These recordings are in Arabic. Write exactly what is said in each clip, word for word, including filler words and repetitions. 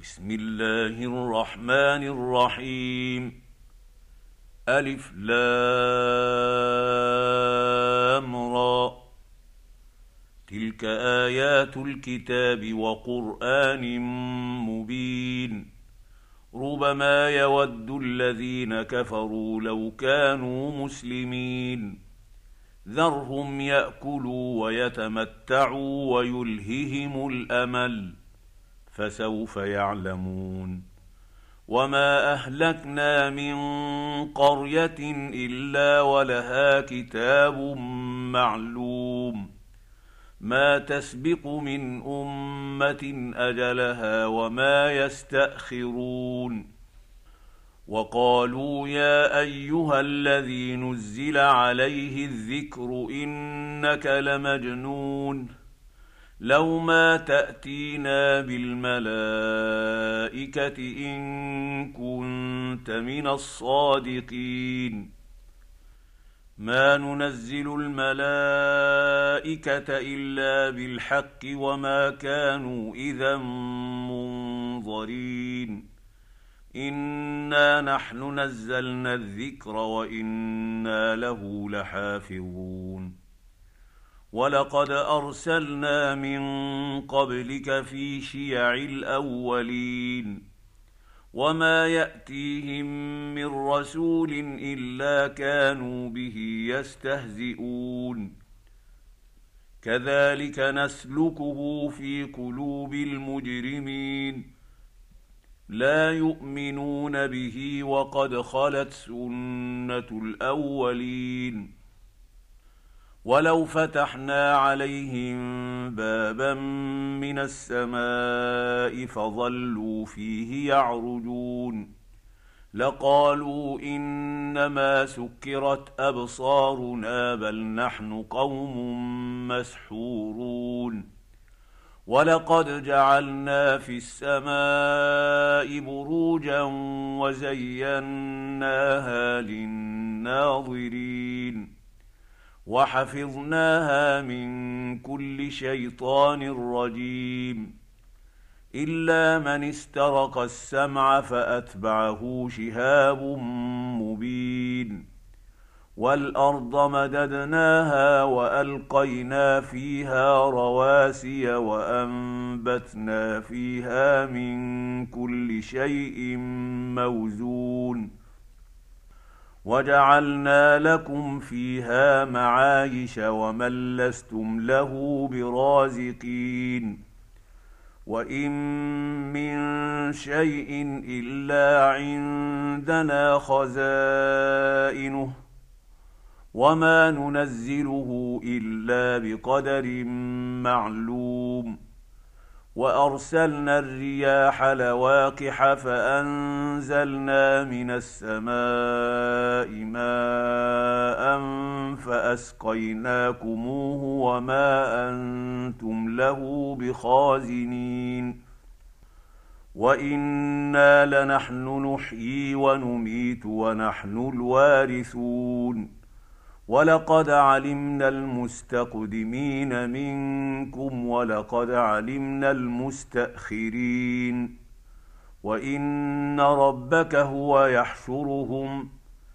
بسم الله الرحمن الرحيم. ألف لام را. تلك آيات الكتاب وقرآن مبين. ربما يود الذين كفروا لو كانوا مسلمين. ذرهم يأكلوا ويتمتعوا ويلههم الأمل، فسوف يعلمون. وما أهلكنا من قرية إلا ولها كتاب معلوم، ما تسبق من أمة أجلها وما يستأخرون. وقالوا يا أيها الذي نزل عليه الذكر إنك لمجنون، لو ما تأتينا بالملائكة إن كنت من الصادقين. ما ننزل الملائكة إلا بالحق وما كانوا إذا منظرين. إنا نحن نزلنا الذكر وإنا له لحافظون. ولقد أرسلنا من قبلك في شيع الأولين، وما يأتيهم من رسول إلا كانوا به يستهزئون. كذلك نسلكه في قلوب المجرمين، لا يؤمنون به وقد خلت سنة الأولين. ولو فتحنا عليهم بابا من السماء فظلوا فيه يعرجون لقالوا إنما سكرت أبصارنا بل نحن قوم مسحورون. ولقد جعلنا في السماء بروجا وزيناها للناظرين، وحفظناها من كل شيطان رجيم، إلا من استرق السمع فأتبعه شهاب مبين. والأرض مددناها وألقينا فيها رواسي وأنبتنا فيها من كل شيء موزون، وجعلنا لكم فيها معايش ومن لستم له برازقين. وإن من شيء إلا عندنا خزائنه وما ننزله إلا بقدر معلوم. وأرسلنا الرياح لواقح فأنزلنا من السماء ماء فأسقيناكموه وما أنتم له بخازنين. وإنا لنحن نحيي ونميت ونحن الوارثون. ولقد علمنا المستقدمين منكم ولقد علمنا المستأخرين. وإن ربك هو يحشرهم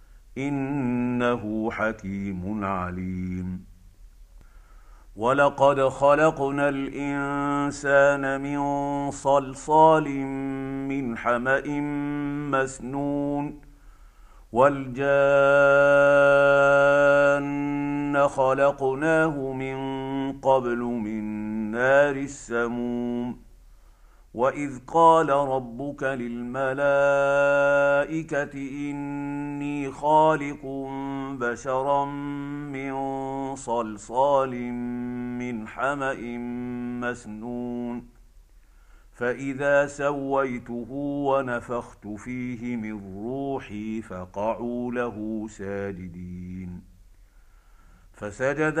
إنه حكيم عليم. ولقد خلقنا الإنسان من صلصال من حمأ مسنون. والجان خلقناه من قبل من نار السموم. وإذ قال ربك للملائكة إني خالق بشرا من صلصال من حمأ مسنون، فإذا سويته ونفخت فيه من روحي فقعوا له ساجدين. فسجد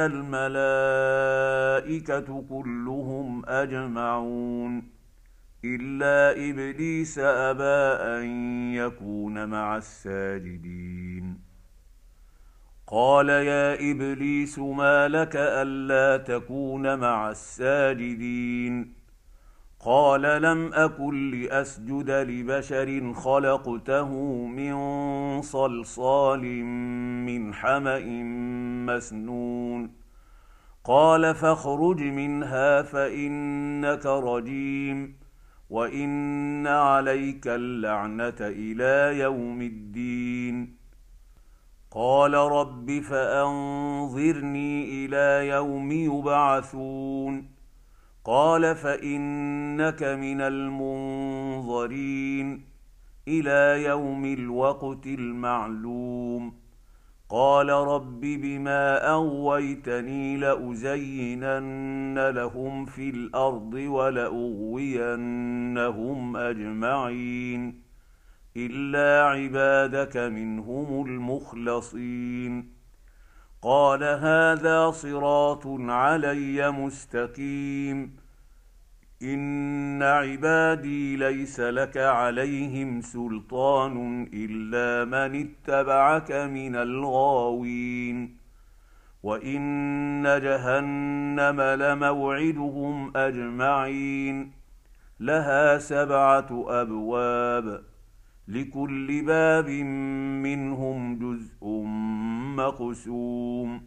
الملائكة كلهم أجمعون إلا إبليس أبى أن يكون مع الساجدين. قال يا إبليس ما لك ألا تكون مع الساجدين؟ قال لم اكن لاسجد لبشر خلقته من صلصال من حمأ مسنون قال فاخرج منها فانك رجيم وان عليك اللعنه الى يوم الدين قال رب فانظرني الى يوم يبعثون قال فانك من المنظرين الى يوم الوقت المعلوم قال رب بما اغويتني لازينن لهم في الارض ولاغوينهم اجمعين الا عبادك منهم المخلصين قال هذا صراط علي مستقيم ان عبادي ليس لك عليهم سلطان الا من اتبعك من الغاوين وان جهنم لموعدهم اجمعين لها سبعه ابواب لكل باب منهم جزء مقسوم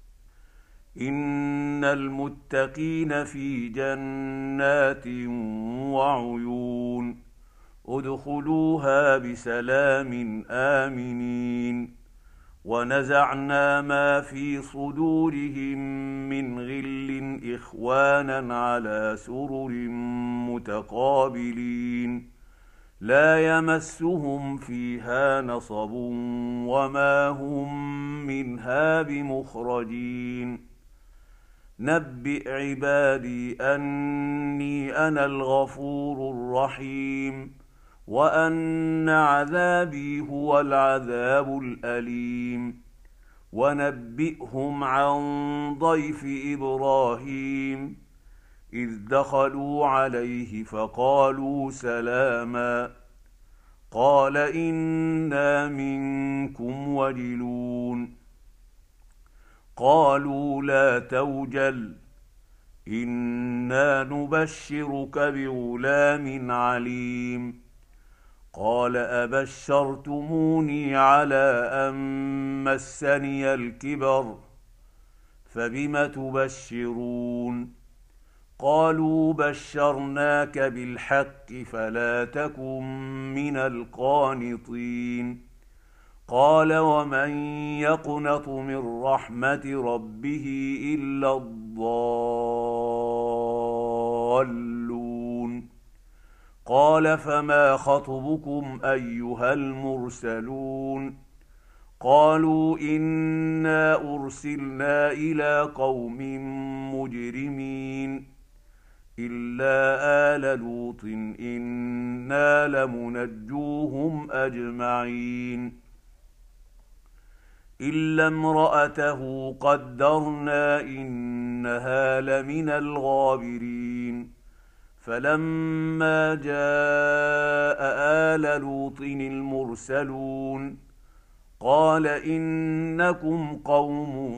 ان المتقين في جنات وعيون ادخلوها بسلام امنين ونزعنا ما في صدورهم من غل اخوانا على سرر متقابلين لا يمسهم فيها نصب وما هم منها بمخرجين نبئ عبادي اني انا الغفور الرحيم وان عذابي هو العذاب الاليم ونبئهم عن ضيف ابراهيم اذ دخلوا عليه فقالوا سلاما قال انا منكم وجلون قالوا لا توجل انا نبشرك بغلام عليم قال ابشرتموني على ان مسني الكبر فبم تبشرون قالوا بشرناك بالحق فلا تكن من القانطين قال ومن يقنط من رحمه ربه الا الضالون قال فما خطبكم ايها المرسلون قالوا انا ارسلنا الى قوم مجرمين الا ال لوط انا لمنجوهم اجمعين الا امراته قدرنا انها لمن الغابرين فلما جاء ال لوط المرسلون قال انكم قوم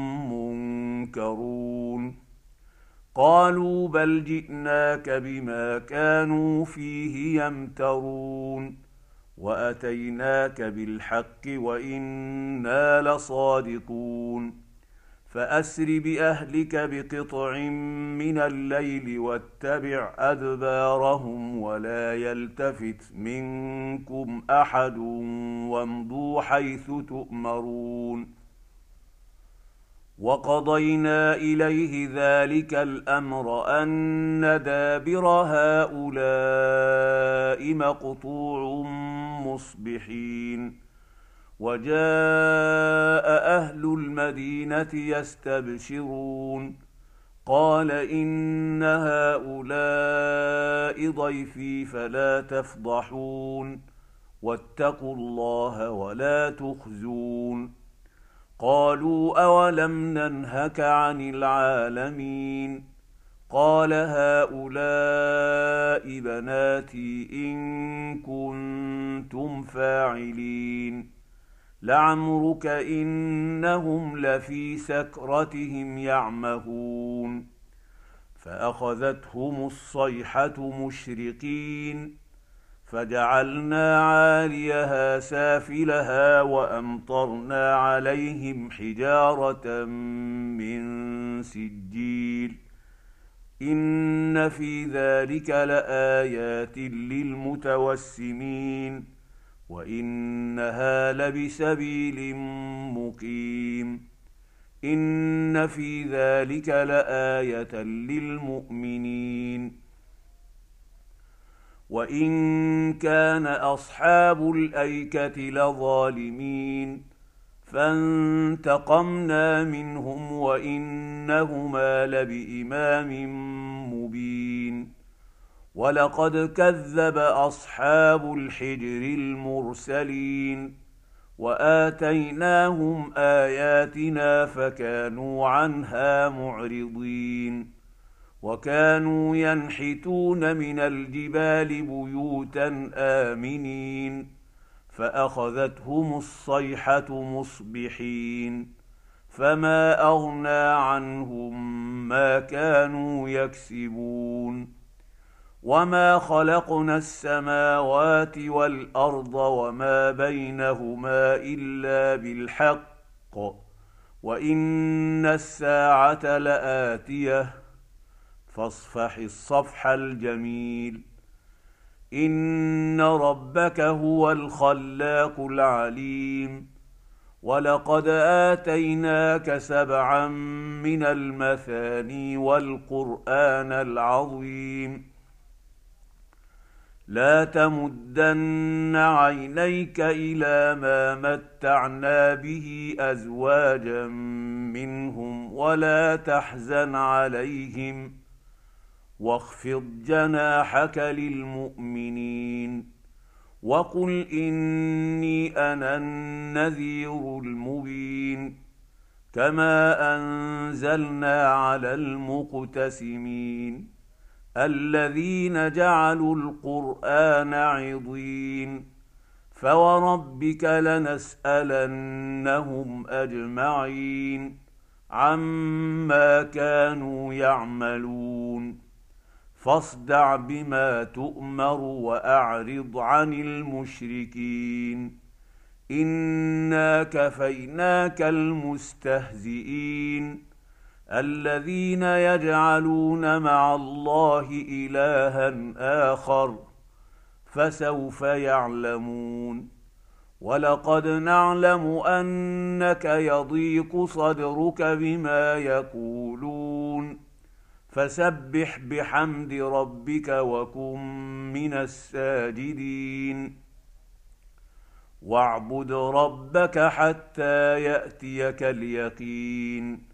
منكرون قالوا بل جئناك بما كانوا فيه يمترون واتيناك بالحق وانا لصادقون فاسر باهلك بقطع من الليل واتبع ادبارهم ولا يلتفت منكم احد وامضوا حيث تؤمرون وقضينا اليه ذلك الامر ان دابر هؤلاء مقطوع مصبحين وجاء اهل المدينه يستبشرون قال ان هؤلاء ضيفي فلا تفضحون واتقوا الله ولا تخزون قالوا اولم ننهك عن العالمين قال هؤلاء بناتي ان كنتم فاعلين لعمرك انهم لفي سكرتهم يعمهون فاخذتهم الصيحه مشرقين فجعلنا عاليها سافلها وامطرنا عليهم حجاره من سجيل ان في ذلك لايات للمتوسمين وانها لبسبيل مقيم ان في ذلك لايه للمؤمنين وان كان اصحاب الايكه لظالمين فانتقمنا منهم وانهما لبامام مبين ولقد كذب اصحاب الحجر المرسلين واتيناهم اياتنا فكانوا عنها معرضين وكانوا ينحتون من الجبال بيوتا آمنين فأخذتهم الصيحة مصبحين فما أغنى عنهم ما كانوا يكسبون وما خلقنا السماوات والأرض وما بينهما إلا بالحق وإن الساعة لآتية فاصفح الصفح الجميل ان ربك هو الخلاق العليم ولقد اتيناك سبعا من المثاني والقران العظيم لا تمدن عينيك الى ما متعنا به ازواجا منهم ولا تحزن عليهم واخفض جناحك للمؤمنين وقل اني انا النذير المبين كما انزلنا على المقتسمين الذين جعلوا القران عضين فوربك لنسالنهم اجمعين عما كانوا يعملون فاصدع بما تؤمر واعرض عن المشركين انا كفيناك المستهزئين الذين يجعلون مع الله الها اخر فسوف يعلمون ولقد نعلم انك يضيق صدرك بما يقولون فسبح بحمد ربك وكن من الساجدين واعبد ربك حتى ياتيك اليقين